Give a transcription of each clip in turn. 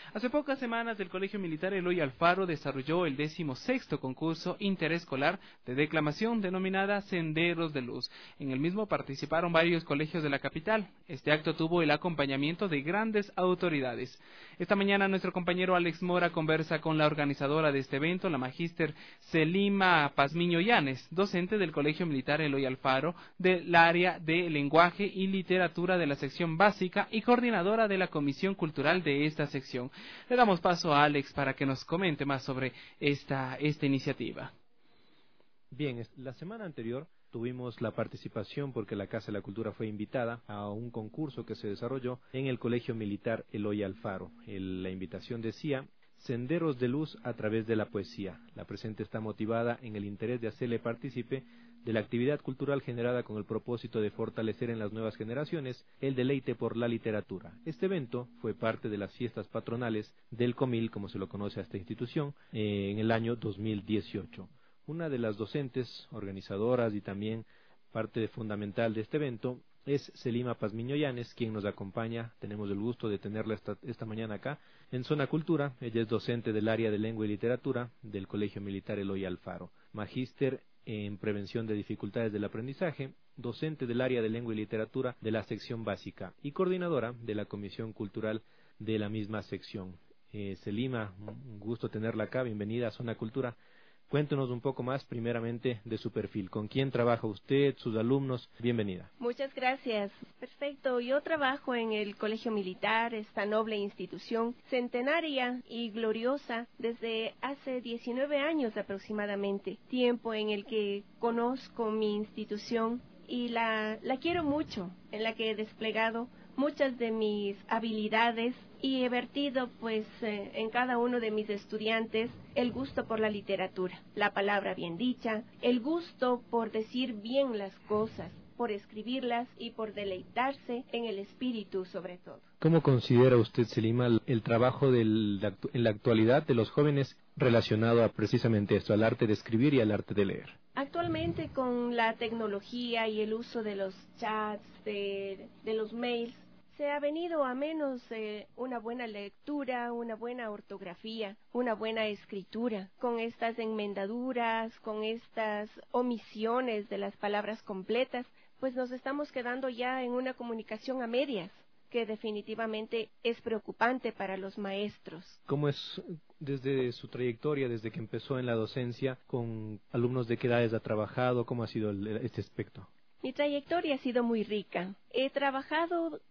Hace pocas semanas el Colegio Militar Eloy Alfaro desarrolló el 16º concurso interescolar de declamación denominada Senderos de Luz. En el mismo participaron varios colegios de la capital. Este acto tuvo el acompañamiento de grandes autoridades. Esta mañana nuestro compañero Alex Mora conversa con la organizadora de este evento, la magíster Selima Pazmiño Llanes, docente del Colegio Militar Eloy Alfaro del área de lenguaje y literatura de la sección básica y coordinadora de la Comisión Cultural de esta sección. Le damos paso a Alex para que nos comente más sobre esta iniciativa. Bien, la semana anterior tuvimos la participación, porque la Casa de la Cultura fue invitada a un concurso que se desarrolló en el Colegio Militar Eloy Alfaro. La invitación decía: Senderos de Luz a través de la poesía. La presente está motivada en el interés de hacerle partícipe de la actividad cultural generada con el propósito de fortalecer en las nuevas generaciones el deleite por la literatura. Este evento fue parte de las fiestas patronales del COMIL, como se lo conoce a esta institución, en el año 2018. Una de las docentes, organizadoras y también parte fundamental de este evento es Selima Pazmiño Llanes, quien nos acompaña. Tenemos el gusto de tenerla esta mañana acá en Zona Cultura. Ella es docente del área de lengua y literatura del Colegio Militar Eloy Alfaro, magíster en prevención de dificultades del aprendizaje, docente del área de lengua y literatura de la sección básica y coordinadora de la Comisión Cultural de la misma sección. Selima, un gusto tenerla acá. Bienvenida a Zona Cultura. Cuéntenos un poco más, primeramente, de su perfil. ¿Con quién trabaja usted, sus alumnos? Bienvenida. Muchas gracias. Perfecto. Yo trabajo en el Colegio Militar, esta noble institución, centenaria y gloriosa, desde hace 19 años aproximadamente. Tiempo en el que conozco mi institución y la quiero mucho, en la que he desplegado muchas de mis habilidades y he vertido en cada uno de mis estudiantes el gusto por la literatura, la palabra bien dicha, el gusto por decir bien las cosas, por escribirlas y por deleitarse en el espíritu sobre todo. ¿Cómo considera usted, Selima, el trabajo en la actualidad de los jóvenes relacionado a precisamente esto, al arte de escribir y al arte de leer? Actualmente, con la tecnología y el uso de los chats, de los mails, se ha venido a menos una buena lectura, una buena ortografía, una buena escritura. Con estas enmendaduras, con estas omisiones de las palabras completas, pues nos estamos quedando ya en una comunicación a medias, que definitivamente es preocupante para los maestros. ¿Cómo es desde su trayectoria, desde que empezó en la docencia, con alumnos de qué edades ha trabajado? ¿Cómo ha sido este aspecto? Mi trayectoria ha sido muy rica. He trabajado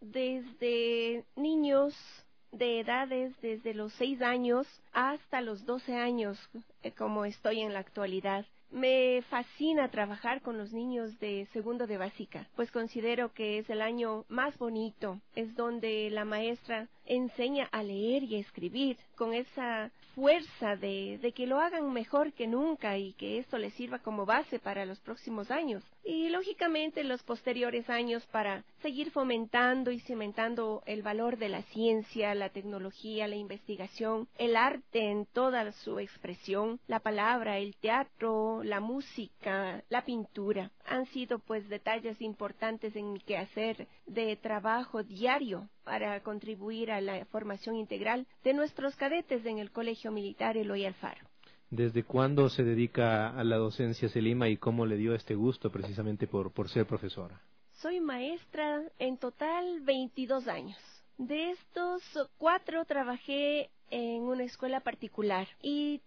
desde niños de edades desde los 6 años hasta los 12 años, como estoy en la actualidad. Me fascina trabajar con los niños de segundo de básica, pues considero que es el año más bonito, es donde la maestra enseña a leer y a escribir con esa fuerza de que lo hagan mejor que nunca y que esto les sirva como base para los próximos años. Y lógicamente los posteriores años para seguir fomentando y cimentando el valor de la ciencia, la tecnología, la investigación, el arte en toda su expresión, la palabra, el teatro, la música, la pintura. Han sido detalles importantes en mi quehacer de trabajo diario para contribuir a la formación integral de nuestros cadetes en el Colegio Militar Eloy Alfaro. ¿Desde cuándo se dedica a la docencia, Selima, y cómo le dio este gusto precisamente por ser profesora? Soy maestra en total 22 años. De estos 4 trabajé en una escuela particular y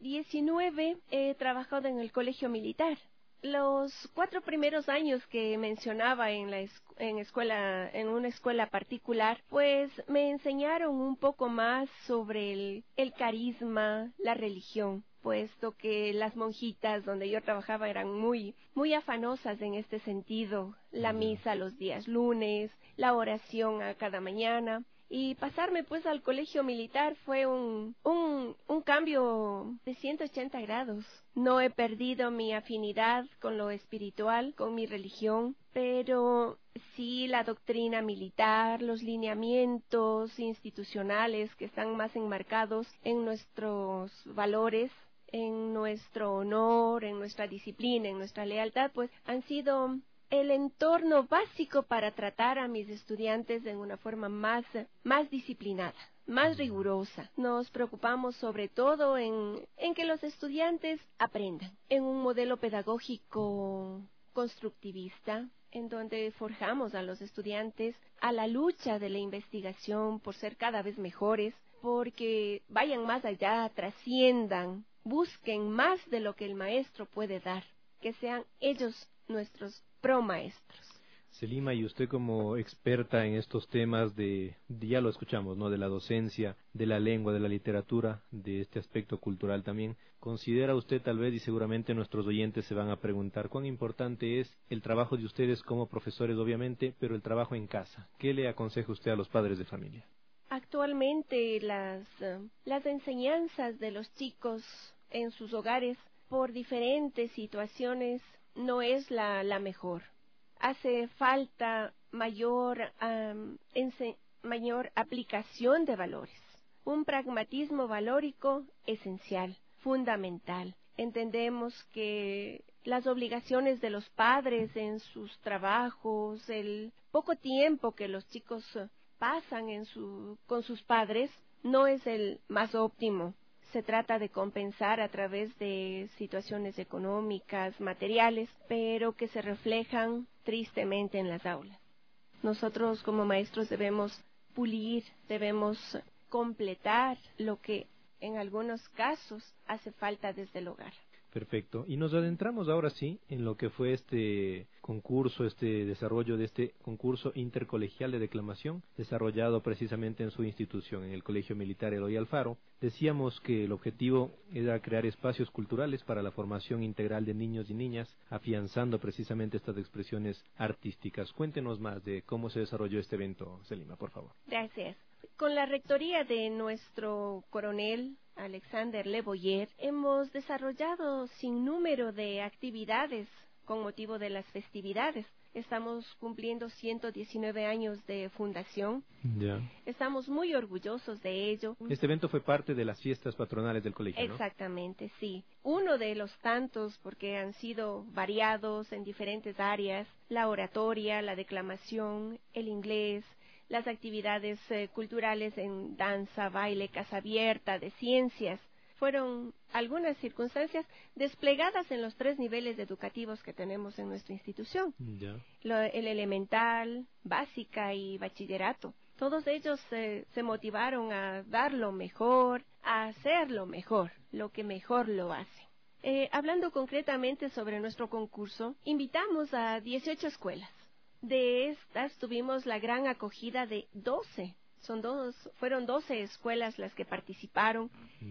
19 he trabajado en el Colegio Militar. Los 4 primeros años que mencionaba en una escuela particular, me enseñaron un poco más sobre el carisma, la religión, puesto que las monjitas donde yo trabajaba eran muy afanosas en este sentido. La misa los días lunes, la oración a cada mañana. Y pasarme al colegio militar fue un cambio de 180 grados. No he perdido mi afinidad con lo espiritual, con mi religión, pero sí la doctrina militar, los lineamientos institucionales que están más enmarcados en nuestros valores, en nuestro honor, en nuestra disciplina, en nuestra lealtad, han sido el entorno básico para tratar a mis estudiantes de una forma más disciplinada. más rigurosa. Nos preocupamos sobre todo en que los estudiantes aprendan en un modelo pedagógico constructivista, en donde forjamos a los estudiantes a la lucha de la investigación por ser cada vez mejores, porque vayan más allá, trasciendan, busquen más de lo que el maestro puede dar, que sean ellos nuestros promaestros. Selima, y usted como experta en estos temas ya lo escuchamos, ¿no? De la docencia, de la lengua, de la literatura, de este aspecto cultural también, ¿considera usted tal vez, y seguramente nuestros oyentes se van a preguntar, cuán importante es el trabajo de ustedes como profesores, obviamente, pero el trabajo en casa? ¿Qué le aconseja usted a los padres de familia? Actualmente las enseñanzas de los chicos en sus hogares por diferentes situaciones no es la mejor. Hace falta mayor aplicación de valores, un pragmatismo valórico esencial, fundamental. Entendemos que las obligaciones de los padres en sus trabajos, el poco tiempo que los chicos pasan con sus padres, no es el más óptimo. Se trata de compensar a través de situaciones económicas, materiales, pero que se reflejan tristemente en las aulas. Nosotros como maestros debemos pulir, debemos completar lo que en algunos casos hace falta desde el hogar. Perfecto. Y nos adentramos ahora sí en lo que fue este concurso, este desarrollo de este concurso intercolegial de declamación, desarrollado precisamente en su institución, en el Colegio Militar Eloy Alfaro. Decíamos que el objetivo era crear espacios culturales para la formación integral de niños y niñas, afianzando precisamente estas expresiones artísticas. Cuéntenos más de cómo se desarrolló este evento, Selima, por favor. Gracias. Con la rectoría de nuestro coronel Alexander Le Boyer, hemos desarrollado sin número de actividades con motivo de las festividades. Estamos cumpliendo 119 años de fundación. Ya. Estamos muy orgullosos de ello. Este evento fue parte de las fiestas patronales del colegio, ¿no? Exactamente, sí. Uno de los tantos, porque han sido variados en diferentes áreas: la oratoria, la declamación, el inglés, las actividades culturales en danza, baile, casa abierta, de ciencias. Fueron algunas circunstancias desplegadas en los 3 niveles educativos que tenemos en nuestra institución. Ya. El elemental, básica y bachillerato. Todos ellos se motivaron a dar lo mejor, a hacer lo mejor, lo que mejor lo hace. Hablando concretamente sobre nuestro concurso, invitamos a 18 escuelas. De estas tuvimos la gran acogida de 12. Fueron 12 escuelas las que participaron,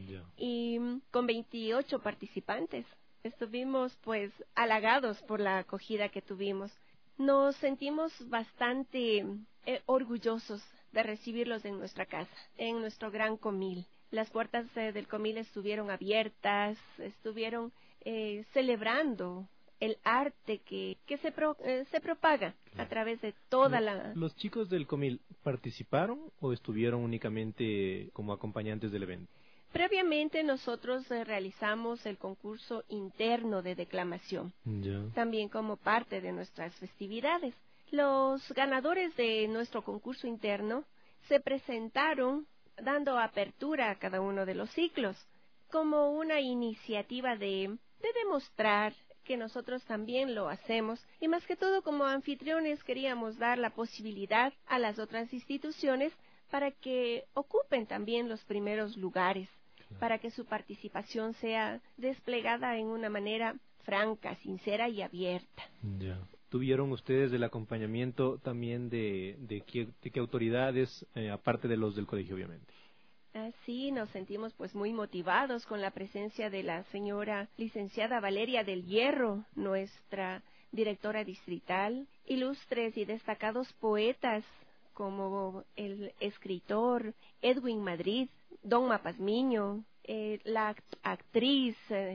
y con 28 participantes. Estuvimos pues halagados por la acogida que tuvimos. Nos sentimos bastante orgullosos de recibirlos en nuestra casa, en nuestro gran comil. Las puertas del comil estuvieron abiertas, estuvieron celebrando el arte que se propaga a través de toda la... ¿Los chicos del Comil participaron o estuvieron únicamente como acompañantes del evento? Previamente nosotros realizamos el concurso interno de declamación, también como parte de nuestras festividades. Los ganadores de nuestro concurso interno se presentaron dando apertura a cada uno de los ciclos, como una iniciativa de demostrar que nosotros también lo hacemos, y más que todo como anfitriones queríamos dar la posibilidad a las otras instituciones para que ocupen también los primeros lugares, para que su participación sea desplegada en una manera franca, sincera y abierta. Ya. ¿Tuvieron ustedes el acompañamiento también de qué autoridades, aparte de los del colegio, obviamente? Así nos sentimos pues muy motivados con la presencia de la señora licenciada Valeria del Hierro, nuestra directora distrital, ilustres y destacados poetas como el escritor Edwin Madrid, Don Mapazmiño, la actriz,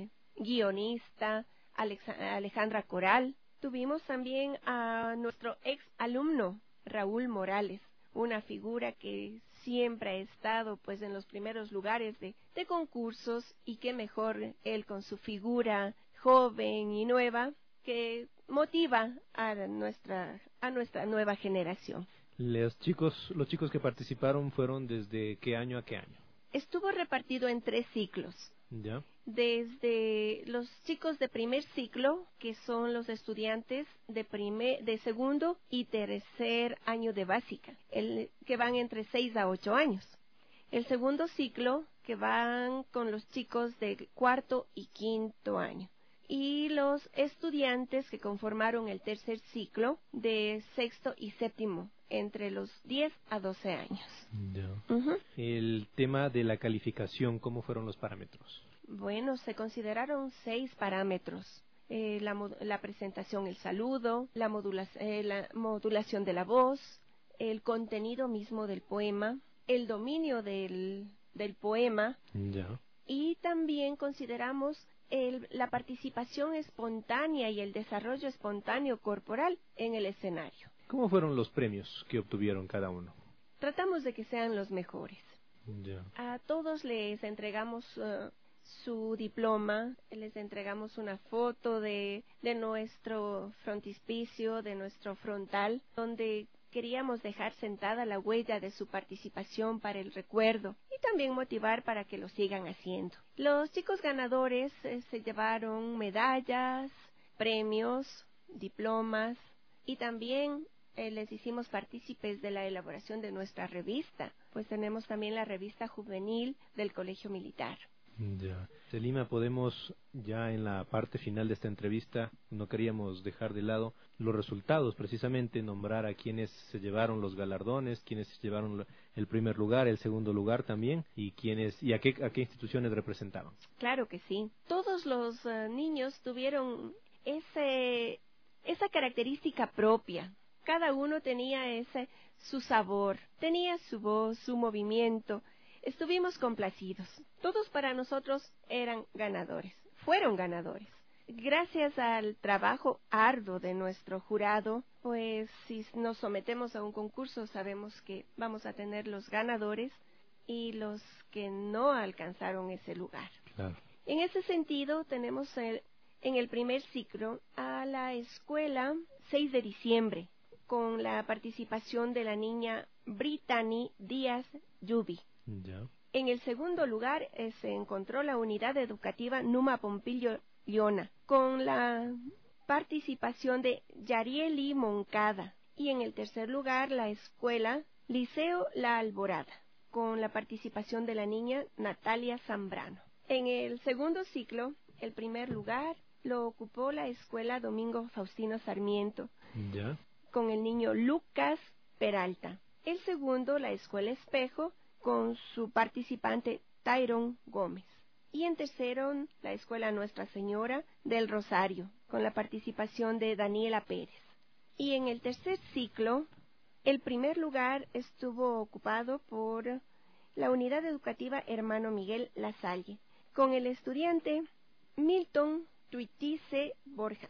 guionista Alejandra Coral. Tuvimos también a nuestro ex alumno Raúl Morales, una figura que siempre ha estado pues en los primeros lugares de concursos, y qué mejor él con su figura joven y nueva que motiva a nuestra nueva generación. Los chicos que participaron fueron desde qué año a qué año. Estuvo repartido en 3 ciclos. Ya. Desde los chicos de primer ciclo, que son los estudiantes de segundo y tercer año de básica, que van entre 6 a 8 años. El segundo ciclo, que van con los chicos de cuarto y quinto año. Y los estudiantes que conformaron el tercer ciclo de sexto y séptimo, entre los 10 a 12 años. Ya. El tema de la calificación, ¿cómo fueron los parámetros? Bueno, se consideraron 6 parámetros. La presentación, el saludo, la modulación de la voz, el contenido mismo del poema, el dominio del poema. Ya. Y también consideramos la participación espontánea y el desarrollo espontáneo corporal en el escenario. ¿Cómo fueron los premios que obtuvieron cada uno? Tratamos de que sean los mejores. Ya. A todos les entregamos su diploma, les entregamos una foto de nuestro frontispicio, de nuestro frontal, donde queríamos dejar sentada la huella de su participación para el recuerdo y también motivar para que lo sigan haciendo. Los chicos ganadores se llevaron medallas, premios, diplomas y también les hicimos partícipes de la elaboración de nuestra revista, pues tenemos también la revista juvenil del Colegio Militar. Ya. Selima, podemos ya en la parte final de esta entrevista, no queríamos dejar de lado los resultados, precisamente nombrar a quienes se llevaron los galardones, quienes se llevaron el primer lugar, el segundo lugar también, y a qué instituciones representaban. Claro que sí. Todos los niños tuvieron esa característica propia. Cada uno tenía su sabor, tenía su voz, su movimiento. Estuvimos complacidos. Todos para nosotros eran ganadores, fueron ganadores. Gracias al trabajo arduo de nuestro jurado, pues si nos sometemos a un concurso sabemos que vamos a tener los ganadores y los que no alcanzaron ese lugar. Claro. En ese sentido tenemos en el primer ciclo a la escuela 6 de diciembre, con la participación de la niña Brittany Díaz Yubi. Ya. En el segundo lugar se encontró la unidad educativa Numa Pompilio Liona, con la participación de Yarieli Moncada. Y en el tercer lugar la escuela Liceo La Alborada, con la participación de la niña Natalia Zambrano. En el segundo ciclo, el primer lugar lo ocupó la escuela Domingo Faustino Sarmiento, Ya. con el niño Lucas Peralta. El segundo, la escuela Espejo, con su participante Tyron Gómez. Y en tercero, la escuela Nuestra Señora del Rosario, con la participación de Daniela Pérez. Y en el tercer ciclo, el primer lugar estuvo ocupado por la unidad educativa Hermano Miguel Lasalle, con el estudiante Milton Tuitice Borja.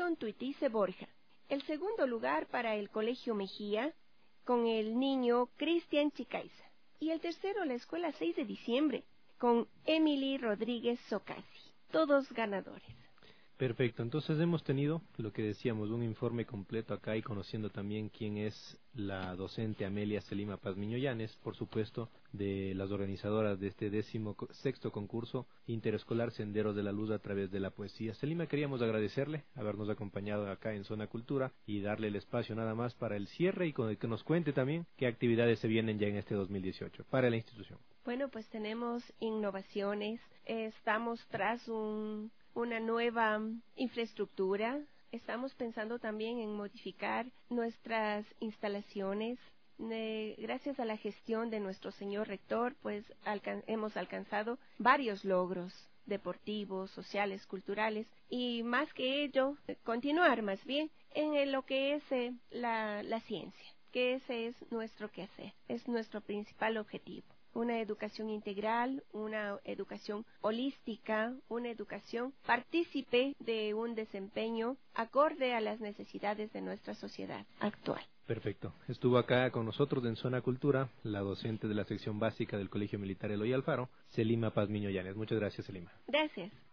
El segundo lugar para el Colegio Mejía, con el niño Cristian Chicaiza. Y el tercero, la escuela 6 de diciembre, con Emily Rodríguez Socasi. Todos ganadores. Perfecto, entonces hemos tenido lo que decíamos, un informe completo acá y conociendo también quién es la docente Amelia Selima Pazmiño Llanes, por supuesto, de las organizadoras de este 16º concurso interescolar Senderos de la Luz a través de la poesía. Selima, queríamos agradecerle habernos acompañado acá en Zona Cultura y darle el espacio nada más para el cierre y con el que nos cuente también qué actividades se vienen ya en este 2018 para la institución. Bueno, pues tenemos innovaciones, estamos tras una nueva infraestructura. Estamos pensando también en modificar nuestras instalaciones. Gracias a la gestión de nuestro señor rector, pues hemos alcanzado varios logros deportivos, sociales, culturales y más que ello, continuar más bien en lo que es la ciencia, que ese es nuestro quehacer, es nuestro principal objetivo. Una educación integral, una educación holística, una educación partícipe de un desempeño acorde a las necesidades de nuestra sociedad actual. Perfecto. Estuvo acá con nosotros en Zona Cultura la docente de la sección básica del Colegio Militar Eloy Alfaro, Selima Pazmiño Llanes. Muchas gracias, Selima. Gracias.